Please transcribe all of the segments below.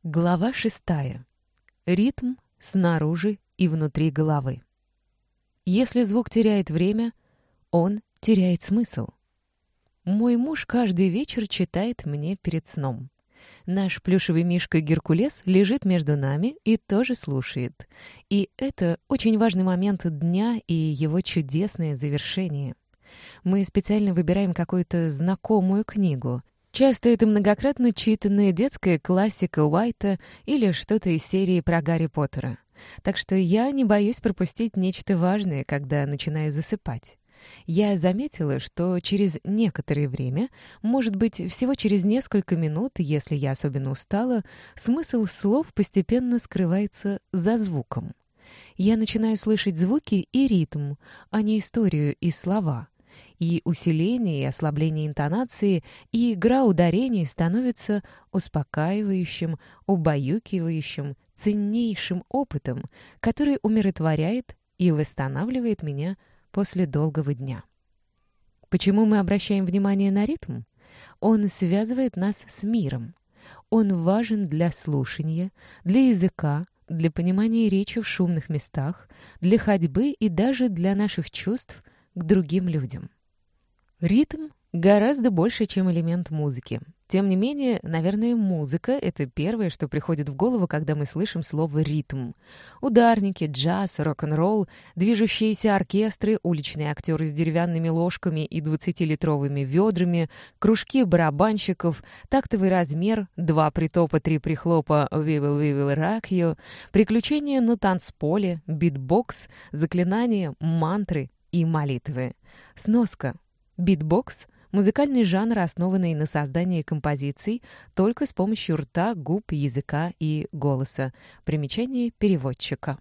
Глава 6. Ритм снаружи и внутри головы. Если звук теряет время, он теряет смысл. Мой муж каждый вечер читает мне перед сном. Наш плюшевый мишка Геркулес лежит между нами и тоже слушает. И это очень важный момент дня и его чудесное завершение. Мы специально выбираем какую-то знакомую книгу. Часто это многократно читанная детская классика Уайта или что-то из серии про Гарри Поттера. Так что я не боюсь пропустить нечто важное, когда начинаю засыпать. Я заметила, что через некоторое время, может быть, всего через несколько минут, если я особенно устала, смысл слов постепенно скрывается за звуком. Я начинаю слышать звуки и ритм, а не историю и слова. И усиление и ослабление интонации, и игра ударений становятся успокаивающим, убаюкивающим, ценнейшим опытом, который умиротворяет и восстанавливает меня после долгого дня. Почему мы обращаем внимание на ритм? Он связывает нас с миром. Он важен для слушания, для языка, для понимания речи в шумных местах, для ходьбы и даже для наших чувств к другим людям. Ритм гораздо больше, чем элемент музыки. Тем не менее, наверное, музыка — это первое, что приходит в голову, когда мы слышим слово «ритм». Ударники, джаз, рок-н-ролл, движущиеся оркестры, уличные актеры с деревянными ложками и 20-литровыми ведрами, кружки барабанщиков, тактовый размер, 2 притопа, 3 прихлопа «We will rock you», приключения на танцполе, битбокс, заклинания, мантры и молитвы. Сноска. Битбокс — музыкальный жанр, основанный на создании композиций только с помощью рта, губ, языка и голоса. Примечание переводчика.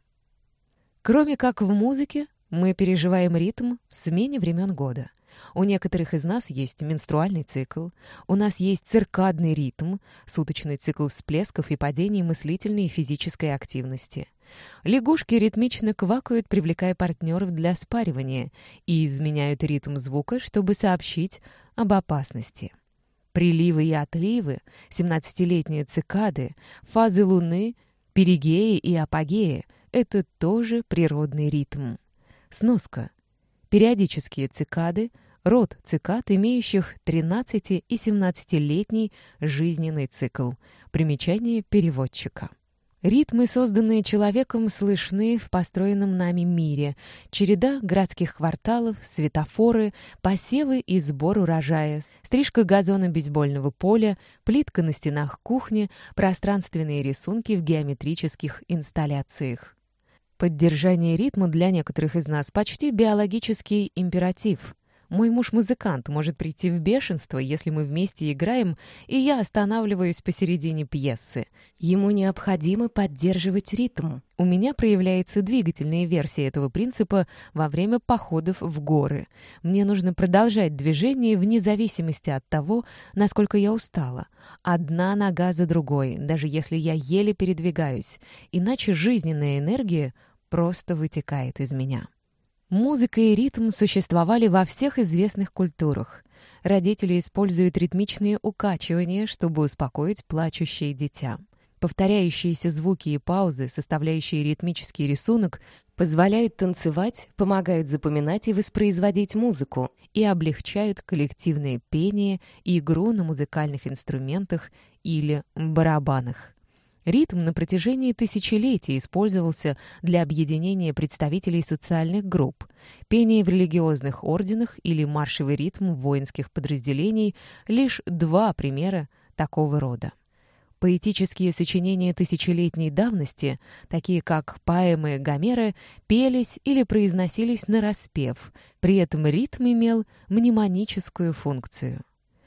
Кроме как в музыке, мы переживаем ритм в смене времен года. У некоторых из нас есть менструальный цикл, у нас есть циркадный ритм, суточный цикл всплесков и падений мыслительной и физической активности. Лягушки ритмично квакают, привлекая партнеров для спаривания, и изменяют ритм звука, чтобы сообщить об опасности. Приливы и отливы, 17-летние цикады, фазы луны, перигеи и апогеи — это тоже природный ритм. Сноска. Периодические цикады — род цикад, имеющих 13- и 17-летний жизненный цикл. Примечание переводчика. Ритмы, созданные человеком, слышны в построенном нами мире. Череда городских кварталов, светофоры, посевы и сбор урожая, стрижка газона бейсбольного поля, плитка на стенах кухни, пространственные рисунки в геометрических инсталляциях. Поддержание ритма для некоторых из нас почти биологический императив. Мой муж музыкант, может прийти в бешенство, если мы вместе играем, и я останавливаюсь посередине пьесы. Ему необходимо поддерживать ритм. У меня проявляется двигательная версия этого принципа во время походов в горы. Мне нужно продолжать движение вне зависимости от того, насколько я устала. Одна нога за другой, даже если я еле передвигаюсь, иначе жизненная энергия просто вытекает из меня. Музыка и ритм существовали во всех известных культурах. Родители используют ритмичные укачивания, чтобы успокоить плачущее дитя. Повторяющиеся звуки и паузы, составляющие ритмический рисунок, позволяют танцевать, помогают запоминать и воспроизводить музыку и облегчают коллективное пение и игру на музыкальных инструментах или барабанах. Ритм на протяжении тысячелетий использовался для объединения представителей социальных групп. Пение в религиозных орденах или маршевый ритм воинских подразделений — лишь 2 примера такого рода. Поэтические сочинения тысячелетней давности, такие как поэмы Гомера, пелись или произносились нараспев, при этом ритм имел мнемоническую функцию.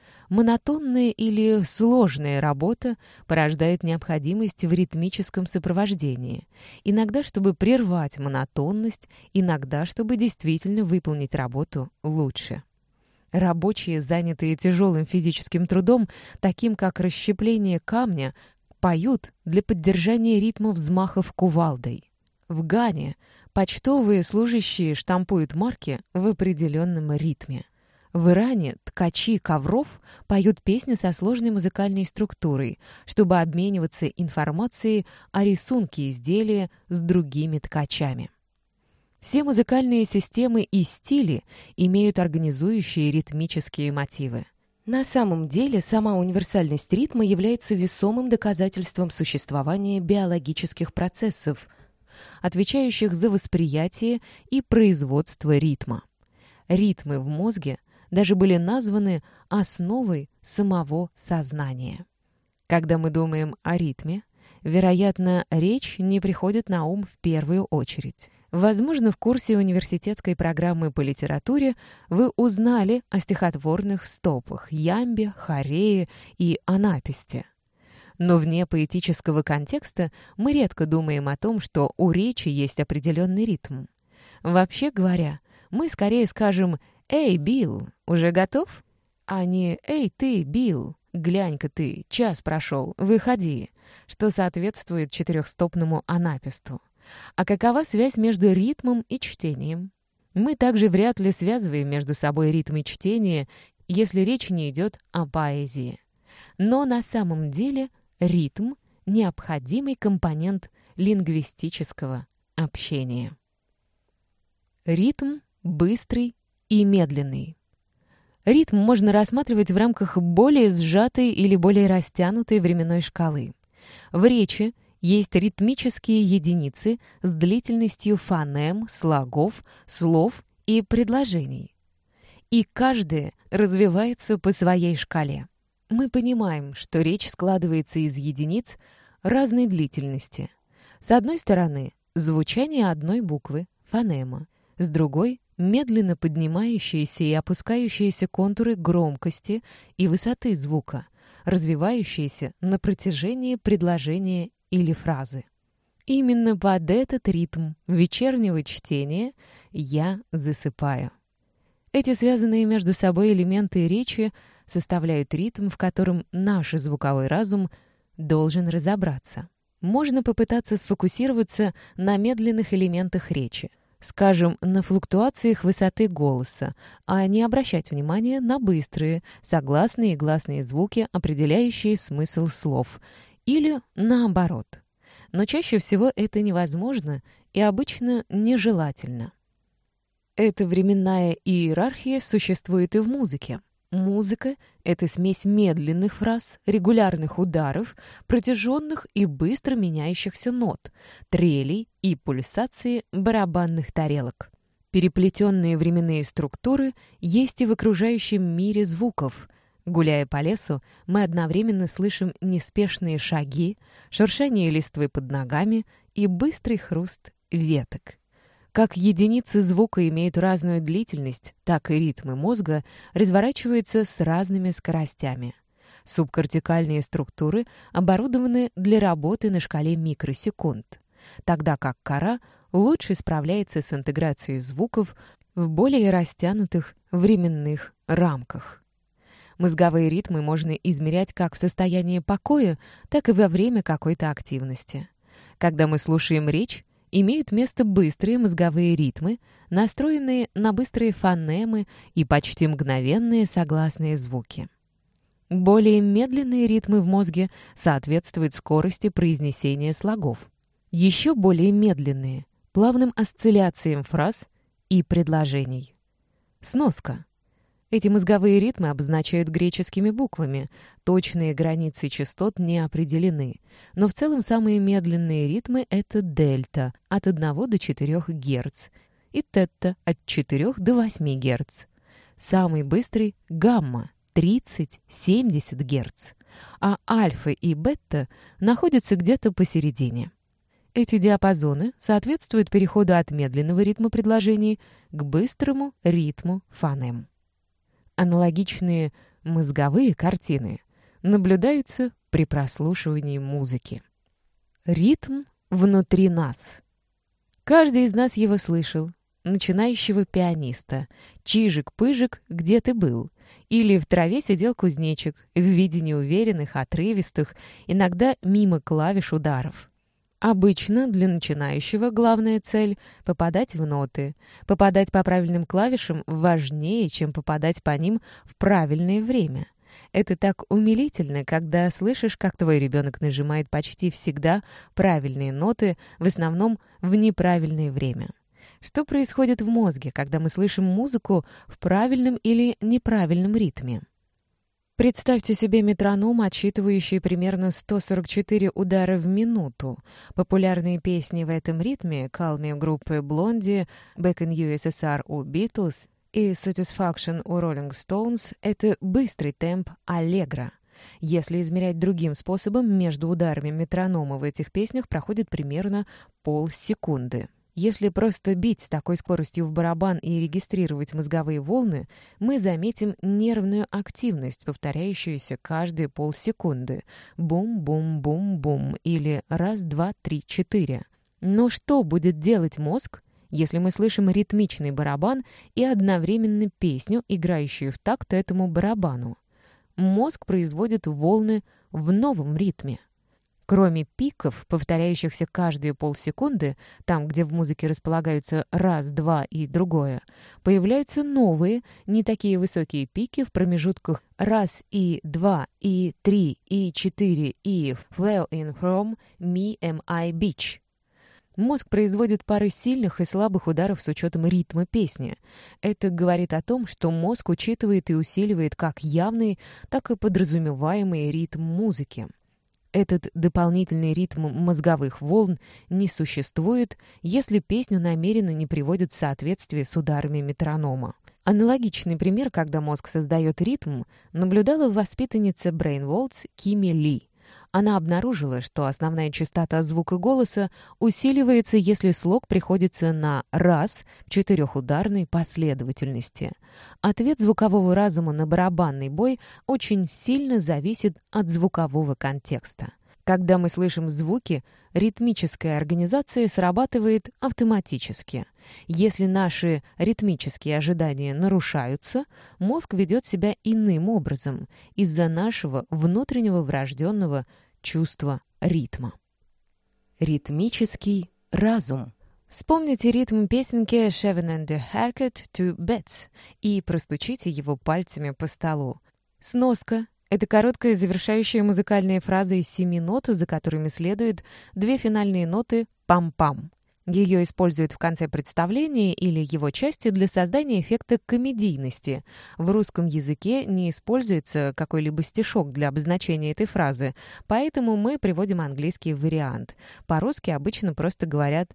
Монотонная или сложная работа порождает необходимость в ритмическом сопровождении. Иногда, чтобы прервать монотонность, иногда, чтобы действительно выполнить работу лучше. Рабочие, занятые тяжелым физическим трудом, таким как расщепление камня, поют для поддержания ритма взмахов кувалдой. В Гане почтовые служащие штампуют марки в определенном ритме. В Иране ткачи ковров поют песни со сложной музыкальной структурой, чтобы обмениваться информацией о рисунке изделия с другими ткачами. Все музыкальные системы и стили имеют организующие ритмические мотивы. На самом деле, сама универсальность ритма является весомым доказательством существования биологических процессов, отвечающих за восприятие и производство ритма. Ритмы в мозге даже были названы основой самого сознания. Когда мы думаем о ритме, вероятно, речь не приходит на ум в первую очередь. Возможно, в курсе университетской программы по литературе вы узнали о стихотворных стопах ямбе, хорее и анапесте. Но вне поэтического контекста мы редко думаем о том, что у речи есть определенный ритм. Вообще говоря, мы скорее скажем «Эй, Билл, уже готов?» а не «Эй, ты, Билл, глянь-ка ты, час прошел, выходи», что соответствует четырехстопному анапесту. А какова связь между ритмом и чтением? Мы также вряд ли связываем между собой ритм и чтение, если речь не идет о поэзии. Но на самом деле ритм – необходимый компонент лингвистического общения. Ритм быстрый и медленный. Ритм можно рассматривать в рамках более сжатой или более растянутой временной шкалы. В речи есть ритмические единицы с длительностью фонем, слогов, слов и предложений. И каждая развивается по своей шкале. Мы понимаем, что речь складывается из единиц разной длительности. С одной стороны, звучание одной буквы, фонема, с другой — медленно поднимающиеся и опускающиеся контуры громкости и высоты звука, развивающиеся на протяжении предложения или фразы. Именно под этот ритм вечернего чтения я засыпаю. Эти связанные между собой элементы речи составляют ритм, в котором наш звуковой разум должен разобраться. Можно попытаться сфокусироваться на медленных элементах речи, скажем, на флуктуациях высоты голоса, а не обращать внимания на быстрые, согласные и гласные звуки, определяющие смысл слов, или наоборот. Но чаще всего это невозможно и обычно нежелательно. Эта временная иерархия существует и в музыке. Музыка — это смесь медленных фраз, регулярных ударов, протяженных и быстро меняющихся нот, трелей и пульсации барабанных тарелок. Переплетенные временные структуры есть и в окружающем мире звуков. Гуляя по лесу, мы одновременно слышим неспешные шаги, шуршание листвы под ногами и быстрый хруст веток. Как единицы звука имеют разную длительность, так и ритмы мозга разворачиваются с разными скоростями. Субкортикальные структуры оборудованы для работы на шкале микросекунд, тогда как кора лучше справляется с интеграцией звуков в более растянутых временных рамках. Мозговые ритмы можно измерять как в состоянии покоя, так и во время какой-то активности. Когда мы слушаем речь, имеют место быстрые мозговые ритмы, настроенные на быстрые фонемы и почти мгновенные согласные звуки. Более медленные ритмы в мозге соответствуют скорости произнесения слогов. Еще более медленные — плавным осцилляциям фраз и предложений. Сноска. Эти мозговые ритмы обозначают греческими буквами, точные границы частот не определены, но в целом самые медленные ритмы — это дельта от 1 до 4 Гц и тетта от 4 до 8 Гц. Самый быстрый — гамма 30-70 Гц, а альфа и бета находятся где-то посередине. Эти диапазоны соответствуют переходу от медленного ритма предложений к быстрому ритму фонем. Аналогичные мозговые картины наблюдаются при прослушивании музыки. Ритм внутри нас. Каждый из нас его слышал. Начинающего пианиста. «Чижик-пыжик, где ты был?» Или «В траве сидел кузнечик» в виде неуверенных, отрывистых, иногда мимо клавиш ударов. Обычно для начинающего главная цель — попадать в ноты. Попадать по правильным клавишам важнее, чем попадать по ним в правильное время. Это так умилительно, когда слышишь, как твой ребенок нажимает почти всегда правильные ноты, в основном в неправильное время. Что происходит в мозге, когда мы слышим музыку в правильном или неправильном ритме? Представьте себе метроном, отсчитывающий примерно 144 удара в минуту. Популярные песни в этом ритме «Call Me» группы Blondie, «Back in USSR» у Beatles и «Satisfaction» у Rolling Stones — это быстрый темп аллегро. Если измерять другим способом, между ударами метронома в этих песнях проходит примерно полсекунды. Если просто бить с такой скоростью в барабан и регистрировать мозговые волны, мы заметим нервную активность, повторяющуюся каждые полсекунды. Бум-бум-бум-бум или раз, два, три, четыре. Но что будет делать мозг, если мы слышим ритмичный барабан и одновременно песню, играющую в такт этому барабану? Мозг производит волны в новом ритме. Кроме пиков, повторяющихся каждые полсекунды, там, где в музыке располагаются раз, два и другое, появляются новые, не такие высокие пики в промежутках раз и два и три и четыре и «Flew in from me am I beach». Мозг производит пары сильных и слабых ударов с учетом ритма песни. Это говорит о том, что мозг учитывает и усиливает как явный, так и подразумеваемый ритм музыки. Этот дополнительный ритм мозговых волн не существует, если песню намеренно не приводят в соответствие с ударами метронома. Аналогичный пример, когда мозг создает ритм, наблюдала воспитанница Brainwolds Кими Ли. Она обнаружила, что основная частота звука голоса усиливается, если слог приходится на «раз» в четырехударной последовательности. Ответ звукового разума на барабанный бой очень сильно зависит от звукового контекста. Когда мы слышим звуки, ритмическая организация срабатывает автоматически. Если наши ритмические ожидания нарушаются, мозг ведет себя иным образом из-за нашего внутреннего врожденного чувства ритма. Ритмический разум. Вспомните ритм песенки «Seven and a Haircut to Bets» и простучите его пальцами по столу. Сноска. Это короткая завершающая музыкальная фраза из 7 нот, за которыми следуют 2 финальные ноты «пам-пам». Ее используют в конце представления или его части для создания эффекта комедийности. В русском языке не используется какой-либо стишок для обозначения этой фразы, поэтому мы приводим английский вариант. По-русски обычно просто говорят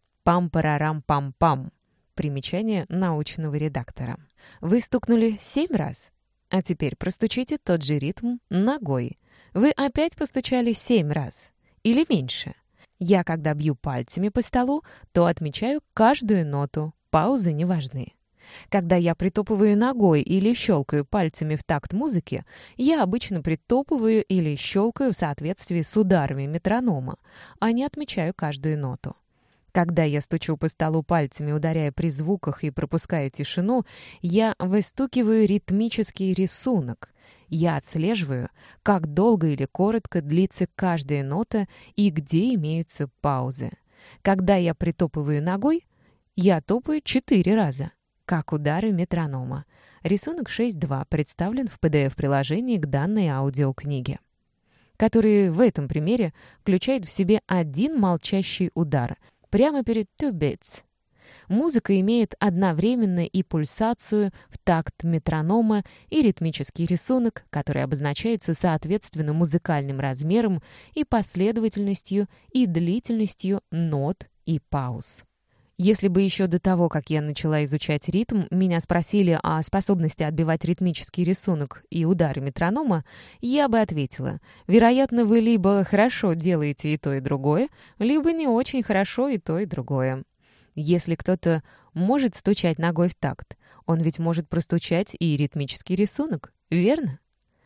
«пам-парарам-пам-пам». Примечание научного редактора. Вы стукнули 7 раз? А теперь простучите тот же ритм ногой. Вы опять постучали 7 раз. Или меньше. Я, когда бью пальцами по столу, то отмечаю каждую ноту. Паузы не важны. Когда я притопываю ногой или щелкаю пальцами в такт музыки, я обычно притопываю или щелкаю в соответствии с ударами метронома, а не отмечаю каждую ноту. Когда я стучу по столу пальцами, ударяя при звуках и пропуская тишину, я выстукиваю ритмический рисунок. Я отслеживаю, как долго или коротко длится каждая нота и где имеются паузы. Когда я притопываю ногой, я топаю 4 раза, как удары метронома. Рисунок 6.2 представлен в PDF-приложении к данной аудиокниге, который в этом примере включает в себе один молчащий удар — прямо перед two beats. Музыка имеет одновременно и пульсацию в такт метронома, и ритмический рисунок, который обозначается соответственно музыкальным размером и последовательностью и длительностью нот и пауз. Если бы еще до того, как я начала изучать ритм, меня спросили о способности отбивать ритмический рисунок и удары метронома, я бы ответила: вероятно, вы либо хорошо делаете и то, и другое, либо не очень хорошо и то, и другое. Если кто-то может стучать ногой в такт, он ведь может простучать и ритмический рисунок, верно?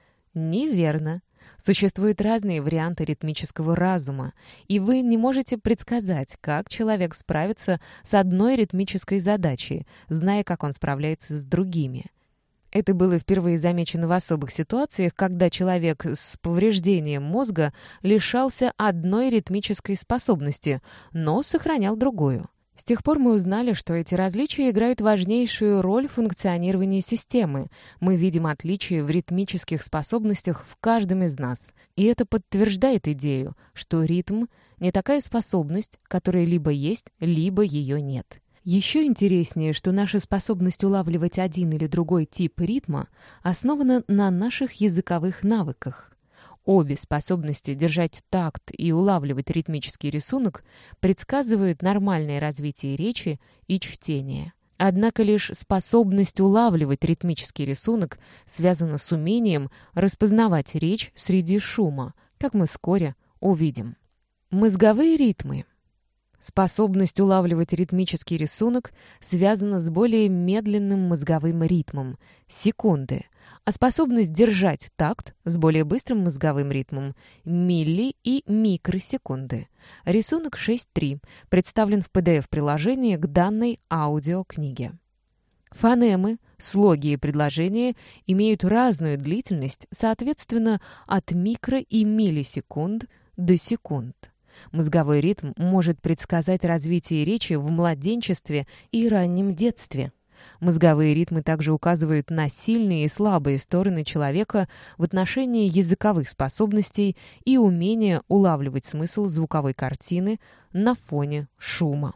Неверно. Существуют разные варианты ритмического разума, и вы не можете предсказать, как человек справится с одной ритмической задачей, зная, как он справляется с другими. Это было впервые замечено в особых ситуациях, когда человек с повреждением мозга лишался одной ритмической способности, но сохранял другую. С тех пор мы узнали, что эти различия играют важнейшую роль в функционировании системы. Мы видим отличия в ритмических способностях в каждом из нас. И это подтверждает идею, что ритм — не такая способность, которая либо есть, либо ее нет. Еще интереснее, что наша способность улавливать один или другой тип ритма основана на наших языковых навыках. Обе способности держать такт и улавливать ритмический рисунок предсказывают нормальное развитие речи и чтения. Однако лишь способность улавливать ритмический рисунок связана с умением распознавать речь среди шума, как мы вскоре увидим. Мозговые ритмы. Способность улавливать ритмический рисунок связана с более медленным мозговым ритмом — секунды, а способность держать такт с более быстрым мозговым ритмом — милли- и микросекунды. Рисунок 6.3 представлен в PDF-приложении к данной аудиокниге. Фонемы, слоги и предложения имеют разную длительность, соответственно, от микро- и миллисекунд до секунд. Мозговой ритм может предсказать развитие речи в младенчестве и раннем детстве. Мозговые ритмы также указывают на сильные и слабые стороны человека в отношении языковых способностей и умения улавливать смысл звуковой картины на фоне шума.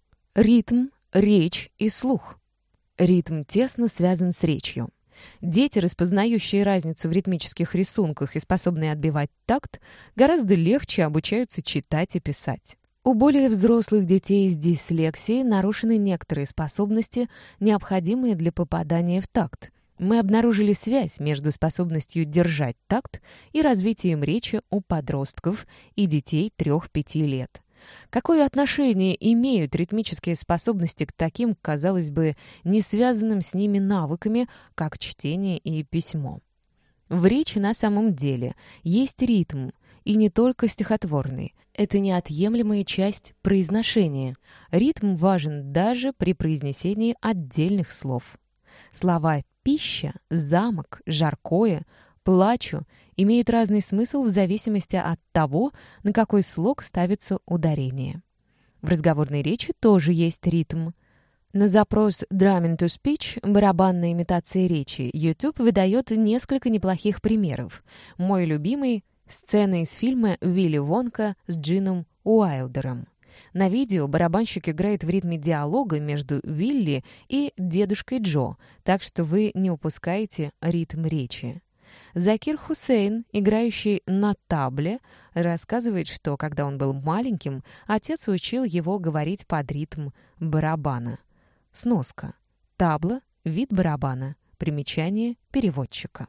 Ритм, речь и слух. Ритм тесно связан с речью. Дети, распознающие разницу в ритмических рисунках и способные отбивать такт, гораздо легче обучаются читать и писать. У более взрослых детей с дислексией нарушены некоторые способности, необходимые для попадания в такт. Мы обнаружили связь между способностью держать такт и развитием речи у подростков и детей 3-5 лет. Какое отношение имеют ритмические способности к таким, казалось бы, не связанным с ними навыками, как чтение и письмо? В речи на самом деле есть ритм, и не только стихотворный. Это неотъемлемая часть произношения. Ритм важен даже при произнесении отдельных слов. Слова «пища», «замок», «жаркое», «плачу» имеют разный смысл в зависимости от того, на какой слог ставится ударение. В разговорной речи тоже есть ритм. На запрос «Drumming to Speech» — барабанная имитация речи, YouTube выдает несколько неплохих примеров. Мой любимый — сцена из фильма «Вилли Вонка» с Джином Уайлдером. На видео барабанщик играет в ритме диалога между Вилли и дедушкой Джо, так что вы не упускаете ритм речи. Закир Хусейн, играющий на табле, рассказывает, что, когда он был маленьким, отец учил его говорить под ритм барабана. Сноска. Табла — вид барабана. Примечание переводчика.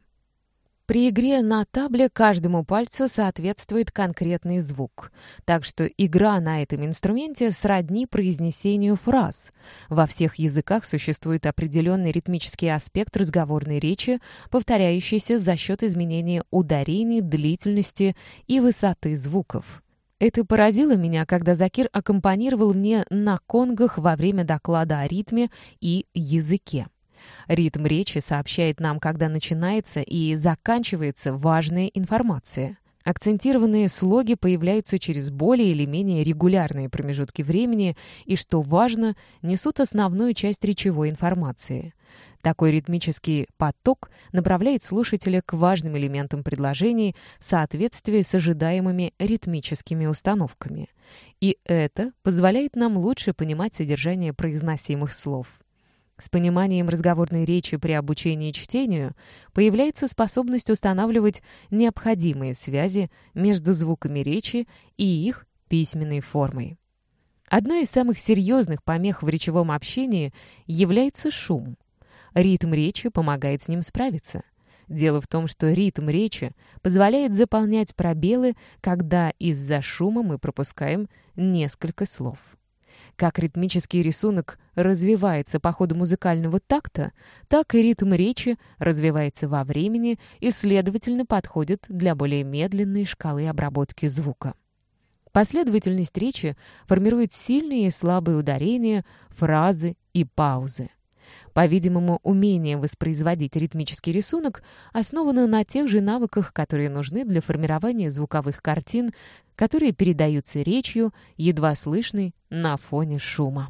При игре на табле каждому пальцу соответствует конкретный звук, так что игра на этом инструменте сродни произнесению фраз. Во всех языках существует определенный ритмический аспект разговорной речи, повторяющийся за счет изменения ударений, длительности и высоты звуков. Это поразило меня, когда Закир аккомпанировал мне на конгах во время доклада о ритме и языке. Ритм речи сообщает нам, когда начинается и заканчивается важная информация. Акцентированные слоги появляются через более или менее регулярные промежутки времени и, что важно, несут основную часть речевой информации. Такой ритмический поток направляет слушателя к важным элементам предложений в соответствии с ожидаемыми ритмическими установками. И это позволяет нам лучше понимать содержание произносимых слов. С пониманием разговорной речи при обучении чтению появляется способность устанавливать необходимые связи между звуками речи и их письменной формой. Одной из самых серьезных помех в речевом общении является шум. Ритм речи помогает с ним справиться. Дело в том, что ритм речи позволяет заполнять пробелы, когда из-за шума мы пропускаем несколько слов. Как ритмический рисунок развивается по ходу музыкального такта, так и ритм речи развивается во времени и, следовательно, подходит для более медленной шкалы обработки звука. Последовательность речи формирует сильные и слабые ударения, фразы и паузы. По-видимому, умение воспроизводить ритмический рисунок основано на тех же навыках, которые нужны для формирования звуковых картин, которые передаются речью, едва слышной на фоне шума.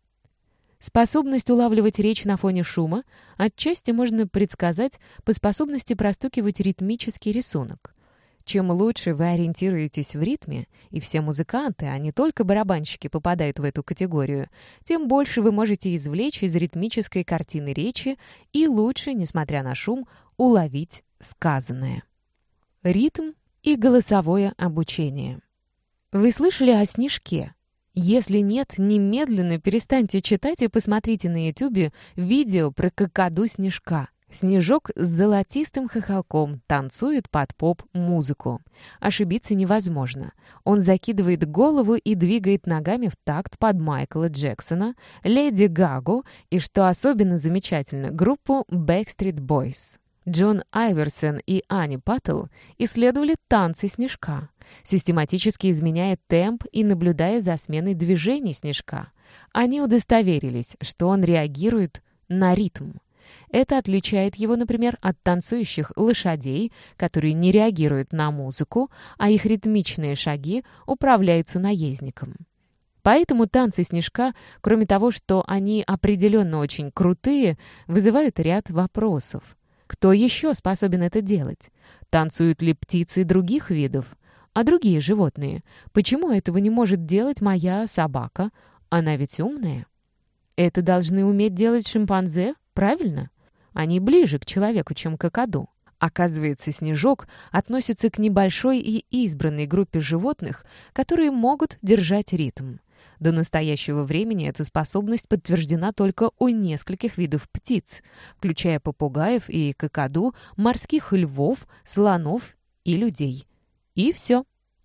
Способность улавливать речь на фоне шума отчасти можно предсказать по способности простукивать ритмический рисунок. Чем лучше вы ориентируетесь в ритме, и все музыканты, а не только барабанщики, попадают в эту категорию, тем больше вы можете извлечь из ритмической картины речи и лучше, несмотря на шум, уловить сказанное. Ритм и голосовое обучение. Вы слышали о снежке? Если нет, немедленно перестаньте читать и посмотрите на YouTube видео про какаду снежка. Снежок с золотистым хохолком танцует под поп-музыку. Ошибиться невозможно. Он закидывает голову и двигает ногами в такт под Майкла Джексона, Леди Гагу и, что особенно замечательно, группу Backstreet Boys. Джон Айверсон и Ани Паттл исследовали танцы снежка, систематически изменяя темп и наблюдая за сменой движений снежка. Они удостоверились, что он реагирует на ритм. Это отличает его, например, от танцующих лошадей, которые не реагируют на музыку, а их ритмичные шаги управляются наездником. Поэтому танцы снежка, кроме того, что они определенно очень крутые, вызывают ряд вопросов. Кто еще способен это делать? Танцуют ли птицы других видов? А другие животные? Почему этого не может делать моя собака? Она ведь умная. Это должны уметь делать шимпанзе, правильно? Они ближе к человеку, чем к какаду. Оказывается, снежок относится к небольшой и избранной группе животных, которые могут держать ритм. До настоящего времени эта способность подтверждена только у нескольких видов птиц, включая попугаев и какаду, морских львов, слонов и людей. И все.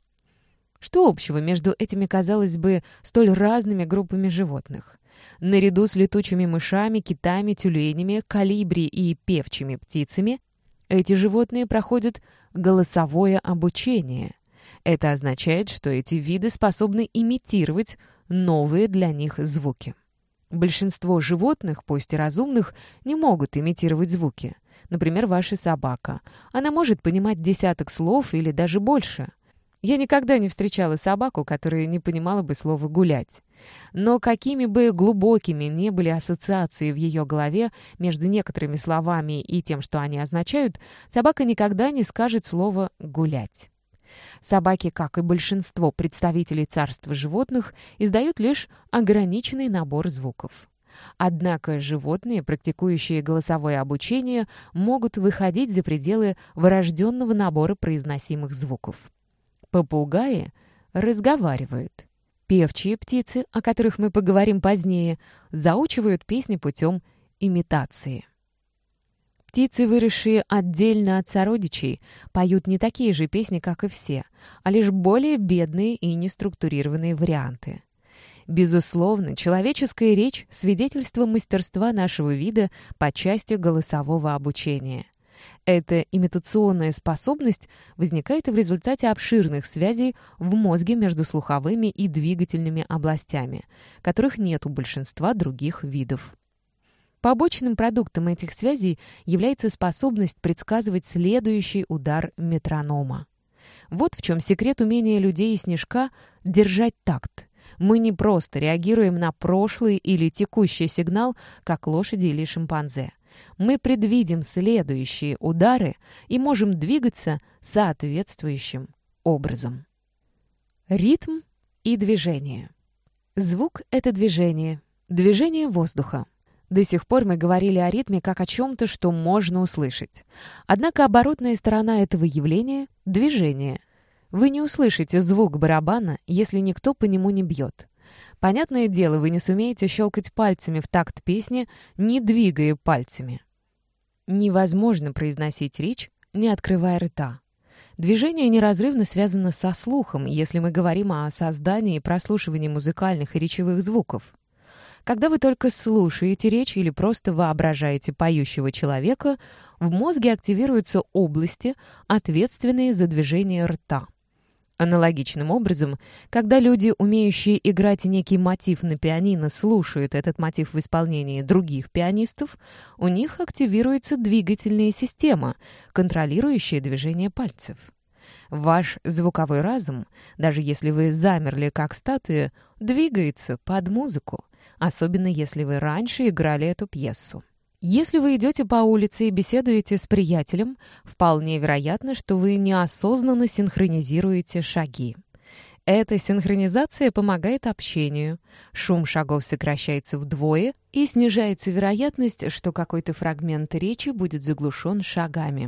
Что общего между этими, казалось бы, столь разными группами животных? Наряду с летучими мышами, китами, тюленями, колибри и певчими птицами, эти животные проходят голосовое обучение. Это означает, что эти виды способны имитировать новые для них звуки. Большинство животных, пусть и разумных, не могут имитировать звуки. Например, ваша собака. Она может понимать десяток слов или даже больше. Я никогда не встречала собаку, которая не понимала бы слово «гулять». Но какими бы глубокими ни были ассоциации в ее голове между некоторыми словами и тем, что они означают, собака никогда не скажет слово «гулять». Собаки, как и большинство представителей царства животных, издают лишь ограниченный набор звуков. Однако животные, практикующие голосовое обучение, могут выходить за пределы врожденного набора произносимых звуков. Попугаи разговаривают. Певчие птицы, о которых мы поговорим позднее, заучивают песни путем имитации. Птицы, выросшие отдельно от сородичей, поют не такие же песни, как и все, а лишь более бедные и неструктурированные варианты. Безусловно, человеческая речь — свидетельство мастерства нашего вида по части голосового обучения. Эта имитационная способность возникает в результате обширных связей в мозге между слуховыми и двигательными областями, которых нет у большинства других видов. Побочным продуктом этих связей является способность предсказывать следующий удар метронома. Вот в чем секрет умения людей и снежка держать такт. Мы не просто реагируем на прошлый или текущий сигнал, как лошади или шимпанзе. Мы предвидим следующие удары и можем двигаться соответствующим образом. Ритм и движение. Звук — это движение воздуха. До сих пор мы говорили о ритме как о чем-то, что можно услышать. Однако оборотная сторона этого явления — движение. Вы не услышите звук барабана, если никто по нему не бьет. Понятное дело, вы не сумеете щелкать пальцами в такт песни, не двигая пальцами. Невозможно произносить речь, не открывая рта. Движение неразрывно связано со слухом, если мы говорим о создании и прослушивании музыкальных и речевых звуков. Когда вы только слушаете речь или просто воображаете поющего человека, в мозге активируются области, ответственные за движение рта. Аналогичным образом, когда люди, умеющие играть некий мотив на пианино, слушают этот мотив в исполнении других пианистов, у них активируется двигательная система, контролирующая движение пальцев. Ваш звуковой разум, даже если вы замерли как статуя, двигается под музыку, особенно если вы раньше играли эту пьесу. Если вы идете по улице и беседуете с приятелем, вполне вероятно, что вы неосознанно синхронизируете шаги. Эта синхронизация помогает общению. Шум шагов сокращается вдвое, и снижается вероятность, что какой-то фрагмент речи будет заглушен шагами.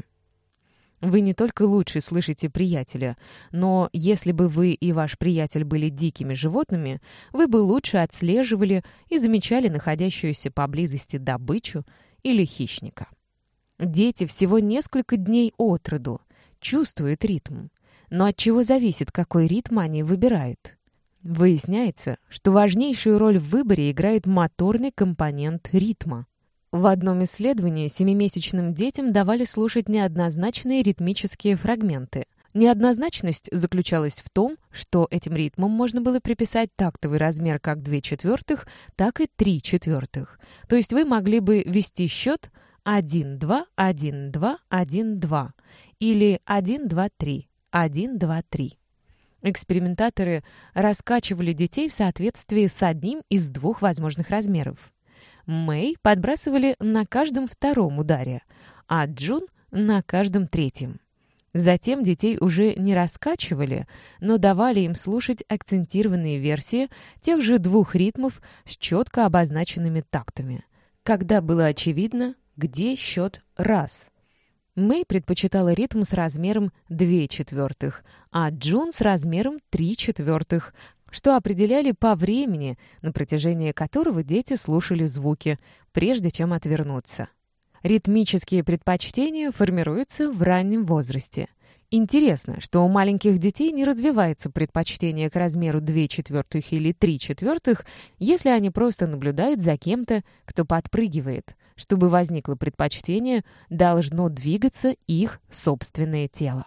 Вы не только лучше слышите приятеля, но если бы вы и ваш приятель были дикими животными, вы бы лучше отслеживали и замечали находящуюся поблизости добычу или хищника. Дети всего несколько дней от роду чувствуют ритм. Но от чего зависит, какой ритм они выбирают? Выясняется, что важнейшую роль в выборе играет моторный компонент ритма. В одном исследовании 7-месячным детям давали слушать неоднозначные ритмические фрагменты. Неоднозначность заключалась в том, что этим ритмам можно было приписать тактовый размер как 2/4, так и 3/4. То есть вы могли бы вести счет 1-2, 1-2, 1-2 или 1-2-3, 1-2-3. Экспериментаторы раскачивали детей в соответствии с одним из двух возможных размеров. Мэй подбрасывали на каждом втором ударе, а Джун — на каждом третьем. Затем детей уже не раскачивали, но давали им слушать акцентированные версии тех же двух ритмов с четко обозначенными тактами, когда было очевидно, где счет раз. Мэй предпочитала ритм с размером 2/4, а Джун с размером 3/4, что определяли по времени, на протяжении которого дети слушали звуки, прежде чем отвернуться. Ритмические предпочтения формируются в раннем возрасте. Интересно, что у маленьких детей не развивается предпочтение к размеру 2/4 или 3/4, если они просто наблюдают за кем-то, кто подпрыгивает. Чтобы возникло предпочтение, должно двигаться их собственное тело.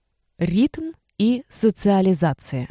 Ритм и социализация.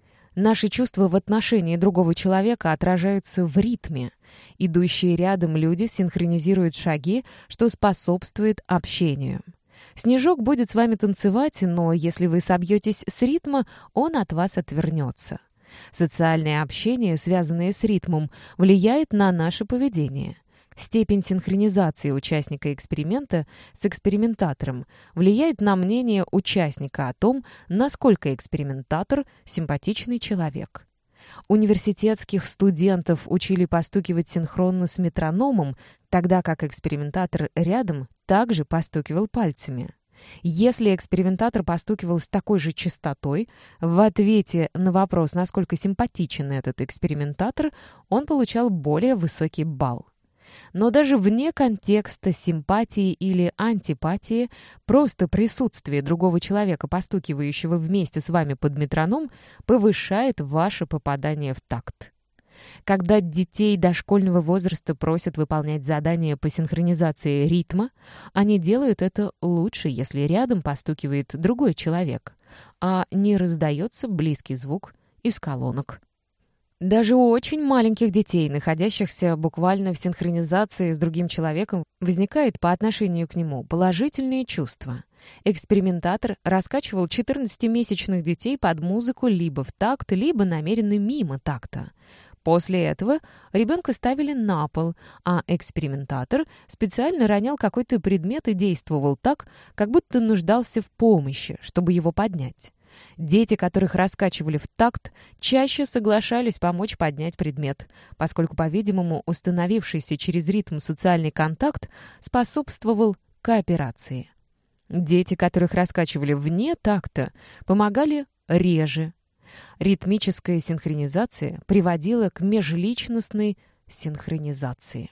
Наши чувства в отношении другого человека отражаются в ритме. Идущие рядом люди синхронизируют шаги, что способствует общению. Снежок будет с вами танцевать, но если вы собьетесь с ритма, он от вас отвернется. Социальное общение, связанное с ритмом, влияет на наше поведение. Степень синхронизации участника эксперимента с экспериментатором влияет на мнение участника о том, насколько экспериментатор симпатичный человек. Университетских студентов учили постукивать синхронно с метрономом, тогда как экспериментатор рядом также постукивал пальцами. Если экспериментатор постукивал с такой же частотой, в ответе на вопрос, насколько симпатичен этот экспериментатор, он получал более высокий балл. Но даже вне контекста симпатии или антипатии, просто присутствие другого человека, постукивающего вместе с вами под метроном, повышает ваше попадание в такт. Когда детей дошкольного возраста просят выполнять задания по синхронизации ритма, они делают это лучше, если рядом постукивает другой человек, а не раздается близкий звук из колонок. Даже у очень маленьких детей, находящихся буквально в синхронизации с другим человеком, возникает по отношению к нему положительные чувства. Экспериментатор раскачивал 14-месячных детей под музыку либо в такт, либо намеренно мимо такта. После этого ребенка ставили на пол, а экспериментатор специально ронял какой-то предмет и действовал так, как будто нуждался в помощи, чтобы его поднять. Дети, которых раскачивали в такт, чаще соглашались помочь поднять предмет, поскольку, по-видимому, установившийся через ритм социальный контакт способствовал кооперации. Дети, которых раскачивали вне такта, помогали реже. Ритмическая синхронизация приводила к межличностной синхронизации.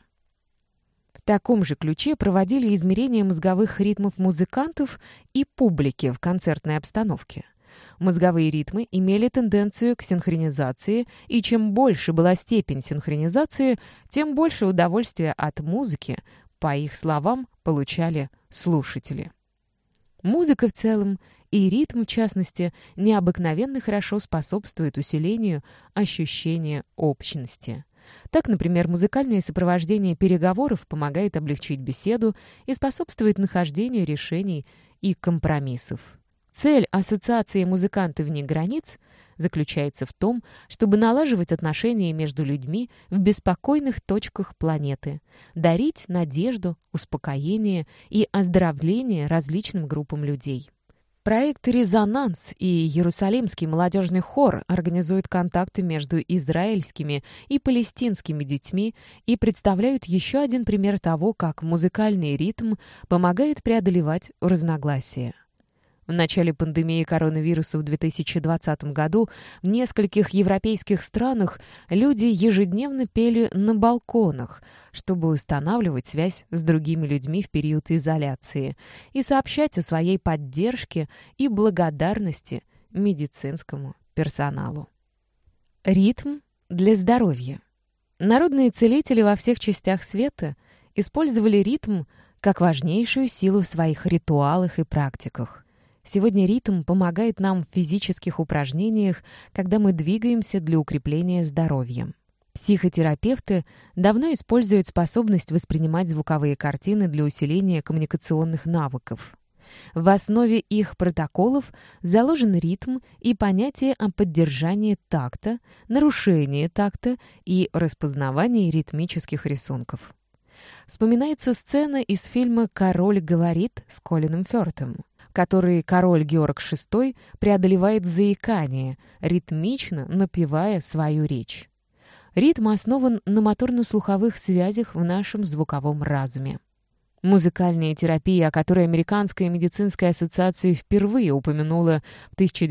В таком же ключе проводили измерения мозговых ритмов музыкантов и публики в концертной обстановке. Мозговые ритмы имели тенденцию к синхронизации, и чем больше была степень синхронизации, тем больше удовольствия от музыки, по их словам, получали слушатели. Музыка в целом и ритм, в частности, необыкновенно хорошо способствует усилению ощущения общности. Так, например, музыкальное сопровождение переговоров помогает облегчить беседу и способствует нахождению решений и компромиссов. Цель ассоциации «Музыканты вне границ» заключается в том, чтобы налаживать отношения между людьми в беспокойных точках планеты, дарить надежду, успокоение и оздоровление различным группам людей. Проект «Резонанс» и Иерусалимский молодежный хор организуют контакты между израильскими и палестинскими детьми и представляют еще один пример того, как музыкальный ритм помогает преодолевать разногласия. В начале пандемии коронавируса в 2020 году в нескольких европейских странах люди ежедневно пели на балконах, чтобы устанавливать связь с другими людьми в период изоляции и сообщать о своей поддержке и благодарности медицинскому персоналу. Ритм для здоровья. Народные целители во всех частях света использовали ритм как важнейшую силу в своих ритуалах и практиках. Сегодня ритм помогает нам в физических упражнениях, когда мы двигаемся для укрепления здоровья. Психотерапевты давно используют способность воспринимать звуковые картины для усиления коммуникационных навыков. В основе их протоколов заложен ритм и понятие о поддержании такта, нарушении такта и распознавании ритмических рисунков. Вспоминается сцена из фильма «Король говорит» с Колином Фёртом, который король Георг VI преодолевает заикание, ритмично напевая свою речь. Ритм основан на моторно-слуховых связях в нашем звуковом разуме. Музыкальная терапия, о которой Американская медицинская ассоциация впервые упомянула в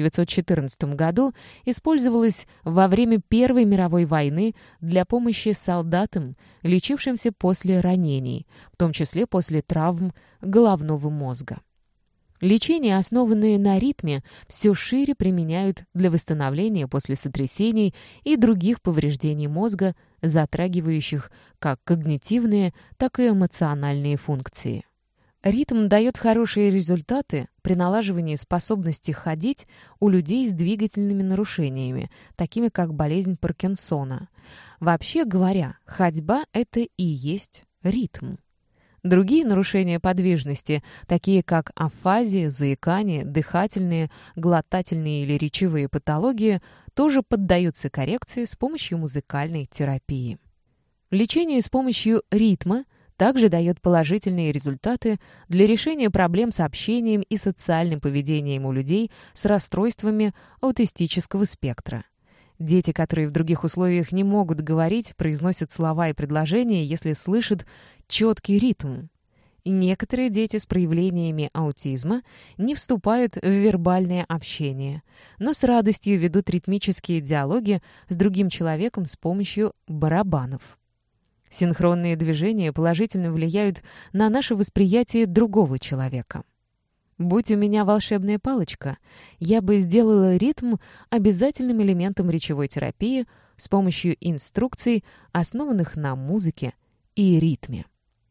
1914 году, использовалась во время Первой мировой войны для помощи солдатам, лечившимся после ранений, в том числе после травм головного мозга. Лечение, основанное на ритме, все шире применяют для восстановления после сотрясений и других повреждений мозга, затрагивающих как когнитивные, так и эмоциональные функции. Ритм дает хорошие результаты при налаживании способности ходить у людей с двигательными нарушениями, такими как болезнь Паркинсона. Вообще говоря, ходьба — это и есть ритм. Другие нарушения подвижности, такие как афазия, заикание, дыхательные, глотательные или речевые патологии, тоже поддаются коррекции с помощью музыкальной терапии. Лечение с помощью ритма также дает положительные результаты для решения проблем с общением и социальным поведением у людей с расстройствами аутистического спектра. Дети, которые в других условиях не могут говорить, произносят слова и предложения, если слышат четкий ритм. И некоторые дети с проявлениями аутизма не вступают в вербальное общение, но с радостью ведут ритмические диалоги с другим человеком с помощью барабанов. Синхронные движения положительно влияют на наше восприятие другого человека. Будь у меня волшебная палочка, я бы сделала ритм обязательным элементом речевой терапии с помощью инструкций, основанных на музыке и ритме.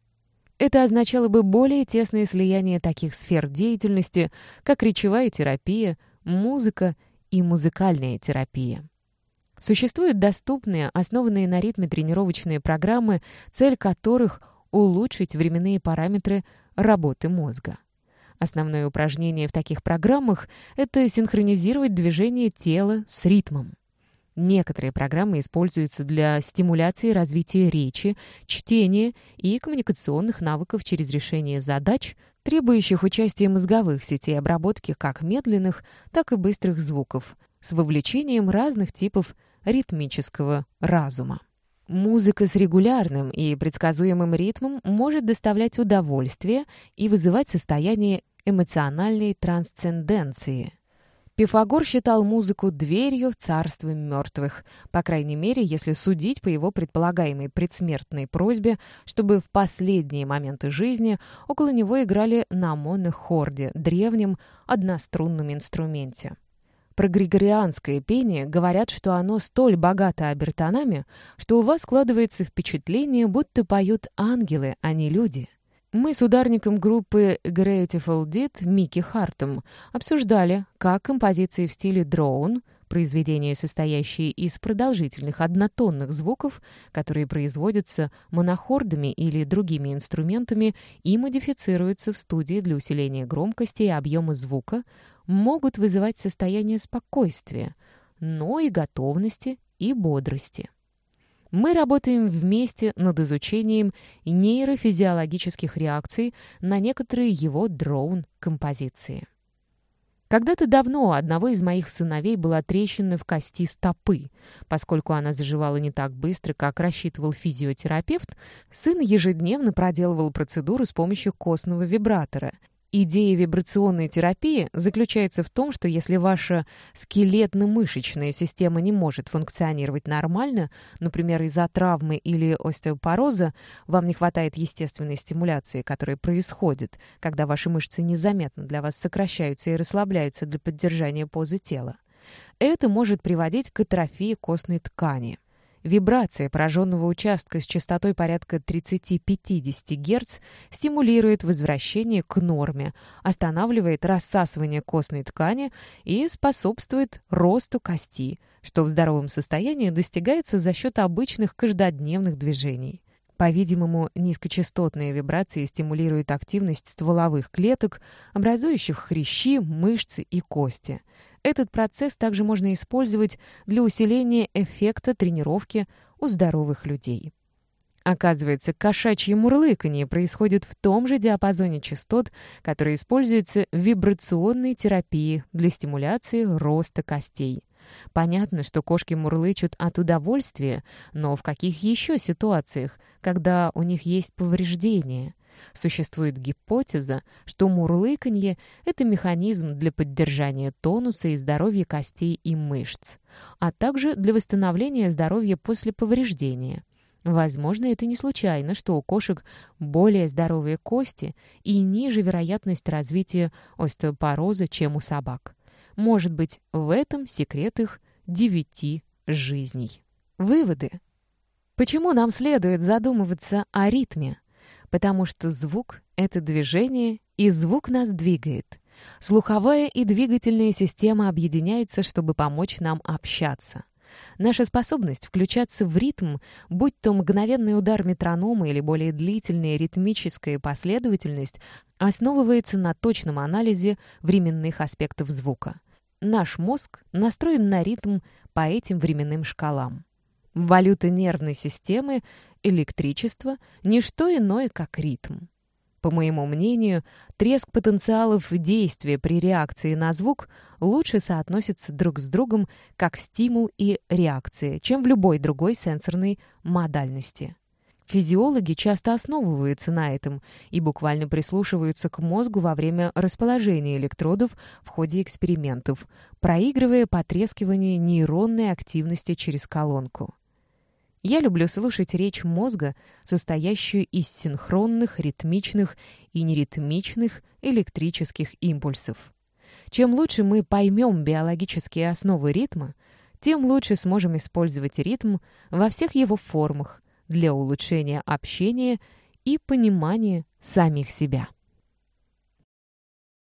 Это означало бы более тесное слияние таких сфер деятельности, как речевая терапия, музыка и музыкальная терапия. Существуют доступные, основанные на ритме тренировочные программы, цель которых — улучшить временные параметры работы мозга. Основное упражнение в таких программах — это синхронизировать движение тела с ритмом. Некоторые программы используются для стимуляции развития речи, чтения и коммуникационных навыков через решение задач, требующих участия мозговых сетей обработки как медленных, так и быстрых звуков, с вовлечением разных типов ритмического разума. Музыка с регулярным и предсказуемым ритмом может доставлять удовольствие и вызывать состояние эмоциональной трансценденции. Пифагор считал музыку дверью в царство мертвых, по крайней мере, если судить по его предполагаемой предсмертной просьбе, чтобы в последние моменты жизни около него играли на монохорде, древнем однострунном инструменте. Про григорианское пение говорят, что оно столь богато обертонами, что у вас складывается впечатление, будто поют ангелы, а не люди. Мы с ударником группы Grateful Dead Микки Хартом обсуждали, как композиции в стиле дроун, произведения, состоящие из продолжительных однотонных звуков, которые производятся монохордами или другими инструментами и модифицируются в студии для усиления громкости и объема звука, могут вызывать состояние спокойствия, но и готовности и бодрости. Мы работаем вместе над изучением нейрофизиологических реакций на некоторые его дроун-композиции. Когда-то давно у одного из моих сыновей была трещина в кости стопы. Поскольку она заживала не так быстро, как рассчитывал физиотерапевт, сын ежедневно проделывал процедуру с помощью костного вибратора. Идея вибрационной терапии заключается в том, что если ваша скелетно-мышечная система не может функционировать нормально, например, из-за травмы или остеопороза, вам не хватает естественной стимуляции, которая происходит, когда ваши мышцы незаметно для вас сокращаются и расслабляются для поддержания позы тела. Это может приводить к атрофии костной ткани. Вибрация пораженного участка с частотой порядка 30-50 Гц стимулирует возвращение к норме, останавливает рассасывание костной ткани и способствует росту кости, что в здоровом состоянии достигается за счет обычных каждодневных движений. По-видимому, низкочастотные вибрации стимулируют активность стволовых клеток, образующих хрящи, мышцы и кости. Этот процесс также можно использовать для усиления эффекта тренировки у здоровых людей. Оказывается, кошачье мурлыканье происходит в том же диапазоне частот, который используется в вибрационной терапии для стимуляции роста костей. Понятно, что кошки мурлычут от удовольствия, но в каких еще ситуациях, когда у них есть повреждения? Существует гипотеза, что мурлыканье – это механизм для поддержания тонуса и здоровья костей и мышц, а также для восстановления здоровья после повреждения. Возможно, это не случайно, что у кошек более здоровые кости и ниже вероятность развития остеопороза, чем у собак. Может быть, в этом секрет их 9 жизней. Выводы. Почему нам следует задумываться о ритме? Потому что звук — это движение, и звук нас двигает. Слуховая и двигательная система объединяются, чтобы помочь нам общаться. Наша способность включаться в ритм, будь то мгновенный удар метронома или более длительная ритмическая последовательность, основывается на точном анализе временных аспектов звука. Наш мозг настроен на ритм по этим временным шкалам. Валюта нервной системы — электричество — ничто иное, как ритм. По моему мнению, треск потенциалов действия при реакции на звук лучше соотносится друг с другом как стимул и реакция, чем в любой другой сенсорной модальности. Физиологи часто основываются на этом и буквально прислушиваются к мозгу во время расположения электродов в ходе экспериментов, проигрывая потрескивание нейронной активности через колонку. Я люблю слушать речь мозга, состоящую из синхронных, ритмичных и неритмичных электрических импульсов. Чем лучше мы поймем биологические основы ритма, тем лучше сможем использовать ритм во всех его формах для улучшения общения и понимания самих себя.